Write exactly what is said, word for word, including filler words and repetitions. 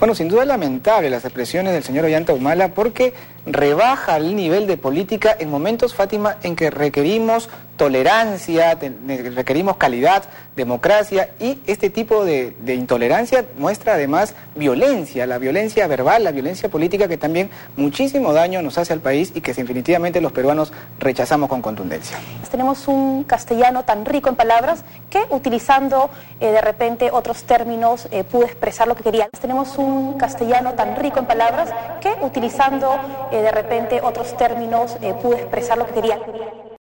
Bueno, sin duda es lamentable las expresiones del señor Ollanta Humala porque rebaja el nivel de política en momentos, Fátima, en que requerimos tolerancia, te, requerimos calidad, democracia, y este tipo de, de intolerancia muestra además violencia, la violencia verbal, la violencia política que también muchísimo daño nos hace al país y que definitivamente los peruanos rechazamos con contundencia. Tenemos un castellano tan rico en palabras que utilizando eh, de repente otros términos eh, pudo expresar lo que quería. Tenemos un castellano tan rico en palabras que utilizando eh, de repente otros términos eh, pudo expresar lo que quería.